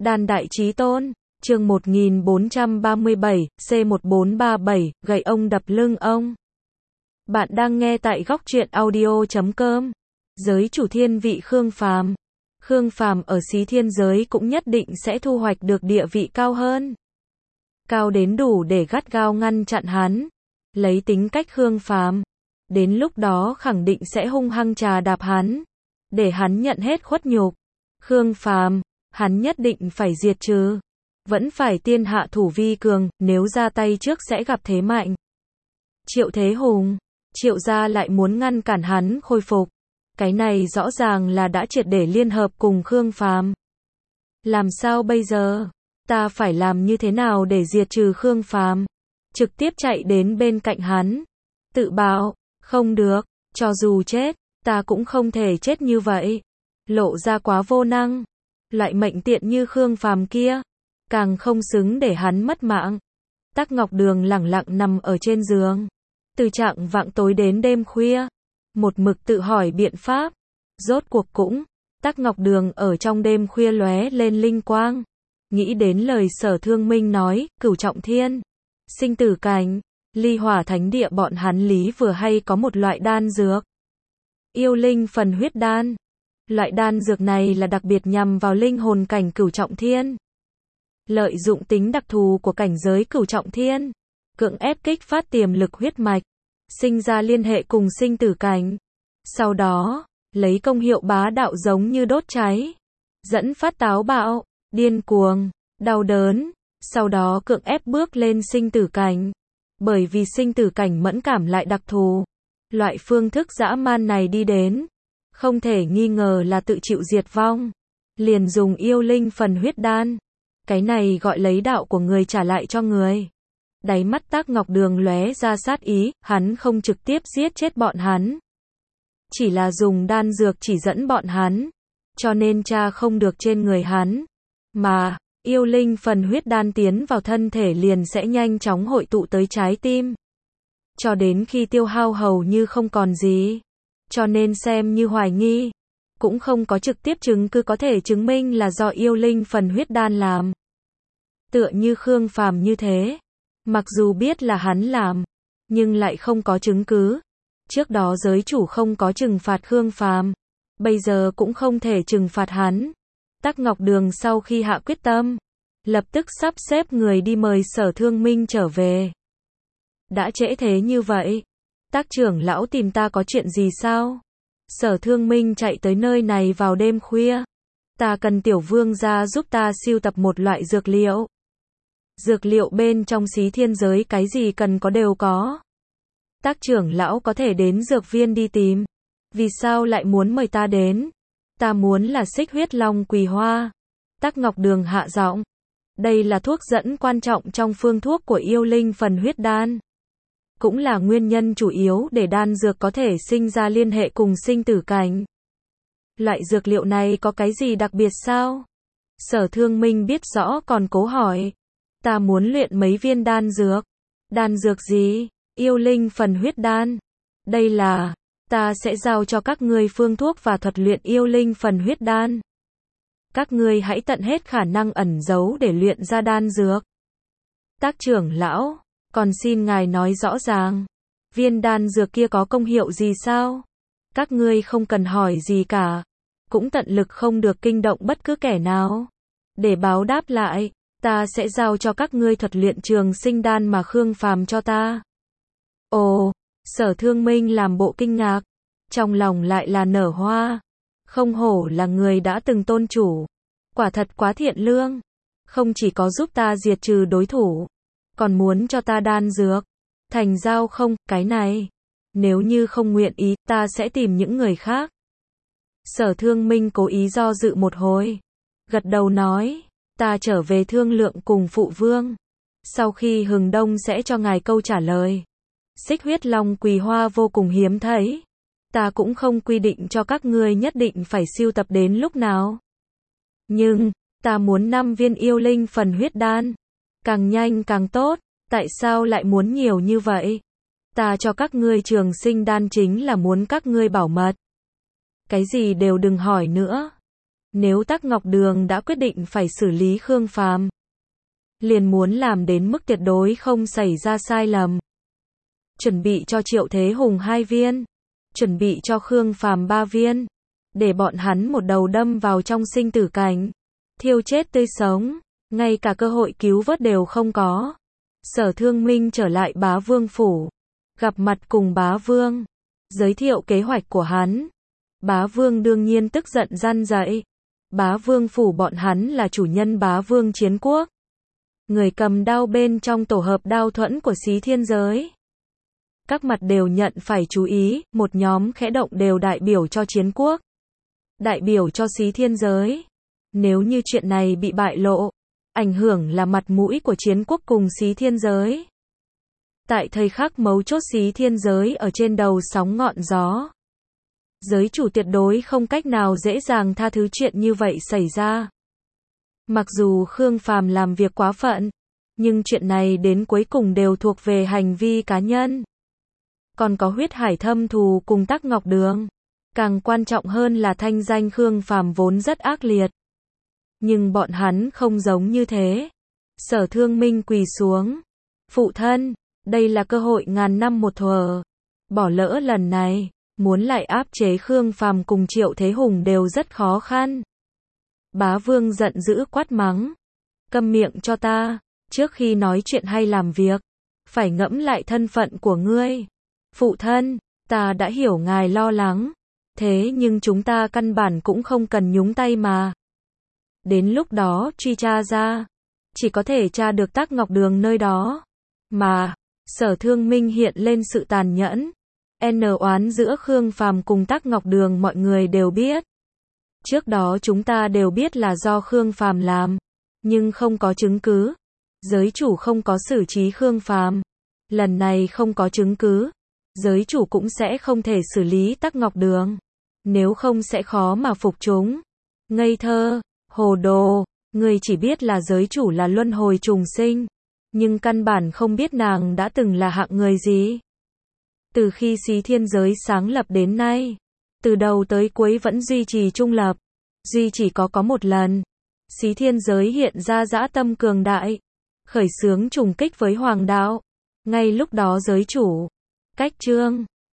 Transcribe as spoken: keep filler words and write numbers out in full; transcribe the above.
Đan Đại Chí Tôn, chương một nghìn bốn trăm ba mươi bảy, C một bốn ba bảy, gậy ông đập lưng ông. Bạn đang nghe tại góc truyện audio chấm com. Giới chủ thiên vị Khương Phàm. Khương Phàm ở xí thiên giới cũng nhất định sẽ thu hoạch được địa vị cao hơn. Cao đến đủ để gắt gao ngăn chặn hắn. Lấy tính cách Khương Phàm, đến lúc đó khẳng định sẽ hung hăng trà đạp hắn, để hắn nhận hết khuất nhục. Khương Phàm, hắn nhất định phải diệt trừ. Vẫn phải tiên hạ thủ vi cường, nếu ra tay trước sẽ gặp thế mạnh. Triệu Thế Hùng, Triệu gia lại muốn ngăn cản hắn khôi phục. Cái này rõ ràng là đã triệt để liên hợp cùng Khương Phàm. Làm sao bây giờ? Ta phải làm như thế nào để diệt trừ Khương Phàm? Trực tiếp chạy đến bên cạnh hắn. Tự bảo, không được, cho dù chết, ta cũng không thể chết như vậy. Lộ ra quá vô năng. Loại mệnh tiện như Khương Phàm kia, càng không xứng để hắn mất mạng. Tắc Ngọc Đường lẳng lặng nằm ở trên giường. Từ trạng vạng tối đến đêm khuya, một mực tự hỏi biện pháp. Rốt cuộc cũng, Tắc Ngọc Đường ở trong đêm khuya lóe lên linh quang. Nghĩ đến lời Sở Thương Minh nói, Cửu Trọng Thiên, sinh tử cảnh, ly hỏa thánh địa bọn hắn lý vừa hay có một loại đan dược. Yêu linh phần huyết đan. Loại đan dược này là đặc biệt nhằm vào linh hồn cảnh Cửu Trọng Thiên. Lợi dụng tính đặc thù của cảnh giới Cửu Trọng Thiên, cưỡng ép kích phát tiềm lực huyết mạch, sinh ra liên hệ cùng sinh tử cảnh. Sau đó, lấy công hiệu bá đạo giống như đốt cháy, dẫn phát táo bạo, điên cuồng, đau đớn, sau đó cưỡng ép bước lên sinh tử cảnh. Bởi vì sinh tử cảnh mẫn cảm lại đặc thù, loại phương thức dã man này đi đến, không thể nghi ngờ là tự chịu diệt vong. Liền dùng yêu linh phần huyết đan. Cái này gọi lấy đạo của người trả lại cho người. Đáy mắt Tắc Ngọc Đường lóe ra sát ý, hắn không trực tiếp giết chết bọn hắn. Chỉ là dùng đan dược chỉ dẫn bọn hắn. Cho nên tra không được trên người hắn. Mà, yêu linh phần huyết đan tiến vào thân thể liền sẽ nhanh chóng hội tụ tới trái tim. Cho đến khi tiêu hao hầu như không còn gì. Cho nên xem như hoài nghi, cũng không có trực tiếp chứng cứ có thể chứng minh là do yêu linh phần huyết đan làm. Tựa như Khương Phàm như thế, mặc dù biết là hắn làm, nhưng lại không có chứng cứ. Trước đó giới chủ không có trừng phạt Khương Phàm, bây giờ cũng không thể trừng phạt hắn. Tắc Ngọc Đường sau khi hạ quyết tâm, lập tức sắp xếp người đi mời Sở Thương Minh trở về. Đã trễ thế như vậy, Tắc trưởng lão tìm ta có chuyện gì sao? Sở Thương Minh chạy tới nơi này vào đêm khuya. Ta cần Tiểu Vương gia giúp ta sưu tập một loại dược liệu. Dược liệu bên trong xí thiên giới cái gì cần có đều có. Tắc trưởng lão có thể đến dược viên đi tìm. Vì sao lại muốn mời ta đến? Ta muốn là xích huyết long quỳ hoa. Tắc Ngọc Đường hạ giọng. Đây là thuốc dẫn quan trọng trong phương thuốc của yêu linh phần huyết đan. Cũng là nguyên nhân chủ yếu để đan dược có thể sinh ra liên hệ cùng sinh tử cảnh. Loại dược liệu này có cái gì đặc biệt sao? Sở Thương Minh biết rõ còn cố hỏi. Ta muốn luyện mấy viên đan dược. Đan dược gì? Yêu linh phần huyết đan. Đây là, ta sẽ giao cho các ngươi phương thuốc và thuật luyện yêu linh phần huyết đan. Các ngươi hãy tận hết khả năng ẩn giấu để luyện ra đan dược. Tắc trưởng lão, còn xin ngài nói rõ ràng, viên đan dược kia có công hiệu gì sao? Các ngươi không cần hỏi gì cả, cũng tận lực không được kinh động bất cứ kẻ nào. Để báo đáp lại, ta sẽ giao cho các ngươi thuật luyện trường sinh đan mà Khương Phàm cho ta. Ồ, Sở Thương Minh làm bộ kinh ngạc, trong lòng lại là nở hoa. Không hổ là người đã từng tôn chủ, quả thật quá thiện lương, không chỉ có giúp ta diệt trừ đối thủ, còn muốn cho ta đan dược. Thành giao không, cái này, nếu như không nguyện ý, ta sẽ tìm những người khác. Sở Thương Minh cố ý do dự một hồi, gật đầu nói, ta trở về thương lượng cùng phụ vương. Sau khi hừng đông sẽ cho ngài câu trả lời. Xích huyết long quỳ hoa vô cùng hiếm thấy. Ta cũng không quy định cho các ngươi nhất định phải sưu tập đến lúc nào. Nhưng, ta muốn năm viên yêu linh phần huyết đan. Càng nhanh càng tốt. Tại sao lại muốn nhiều như vậy? Ta cho các ngươi trường sinh đan chính là muốn các ngươi bảo mật. Cái gì đều đừng hỏi nữa. Nếu Tắc Ngọc Đường đã quyết định phải xử lý Khương Phàm, liền muốn làm đến mức tuyệt đối không xảy ra sai lầm. Chuẩn bị cho Triệu Thế Hùng hai viên, chuẩn bị cho Khương Phàm ba viên, để bọn hắn một đầu đâm vào trong sinh tử cảnh, thiêu chết tươi sống, ngay cả cơ hội cứu vớt đều không có. Sở Thương Minh trở lại Bá Vương phủ, gặp mặt cùng Bá Vương, giới thiệu kế hoạch của hắn. Bá Vương đương nhiên tức giận răn dạy. Bá Vương phủ bọn hắn là chủ nhân Bá Vương chiến quốc, người cầm đao bên trong tổ hợp đao thuẫn của Xí Thiên Giới. Các mặt đều nhận phải chú ý, một nhóm khẽ động đều đại biểu cho chiến quốc, đại biểu cho Xí Thiên Giới. Nếu như chuyện này bị bại lộ, ảnh hưởng là mặt mũi của chiến quốc cùng Xí Thiên Giới. Tại thời khắc mấu chốt Xí Thiên Giới ở trên đầu sóng ngọn gió. Giới chủ tuyệt đối không cách nào dễ dàng tha thứ chuyện như vậy xảy ra. Mặc dù Khương Phàm làm việc quá phận, nhưng chuyện này đến cuối cùng đều thuộc về hành vi cá nhân. Còn có huyết hải thâm thù cùng Tắc Ngọc Đường. Càng quan trọng hơn là thanh danh Khương Phàm vốn rất ác liệt. Nhưng bọn hắn không giống như thế. Sở Thương Minh quỳ xuống. Phụ thân, đây là cơ hội ngàn năm một thuở. Bỏ lỡ lần này, muốn lại áp chế Khương Phàm cùng Triệu Thế Hùng đều rất khó khăn. Bá Vương giận dữ quát mắng. Câm miệng cho ta, trước khi nói chuyện hay làm việc, phải ngẫm lại thân phận của ngươi. Phụ thân, ta đã hiểu ngài lo lắng, thế nhưng chúng ta căn bản cũng không cần nhúng tay mà. Đến lúc đó truy tra ra, chỉ có thể tra được Tắc Ngọc Đường nơi đó. Mà, Sở Thương Minh hiện lên sự tàn nhẫn. N oán giữa Khương Phàm cùng Tắc Ngọc Đường mọi người đều biết. Trước đó chúng ta đều biết là do Khương Phàm làm, nhưng không có chứng cứ. Giới chủ không có xử trí Khương Phàm. Lần này không có chứng cứ, giới chủ cũng sẽ không thể xử lý Tắc Ngọc Đường. Nếu không sẽ khó mà phục chúng. Ngây thơ, hồ đồ, người chỉ biết là giới chủ là luân hồi trùng sinh, nhưng căn bản không biết nàng đã từng là hạng người gì. Từ khi Xí Thiên Giới sáng lập đến nay, từ đầu tới cuối vẫn duy trì trung lập, duy chỉ có có một lần, Xí Thiên Giới hiện ra dã tâm cường đại, khởi xướng trùng kích với Hoàng đạo. Ngay lúc đó giới chủ, Cách Trương,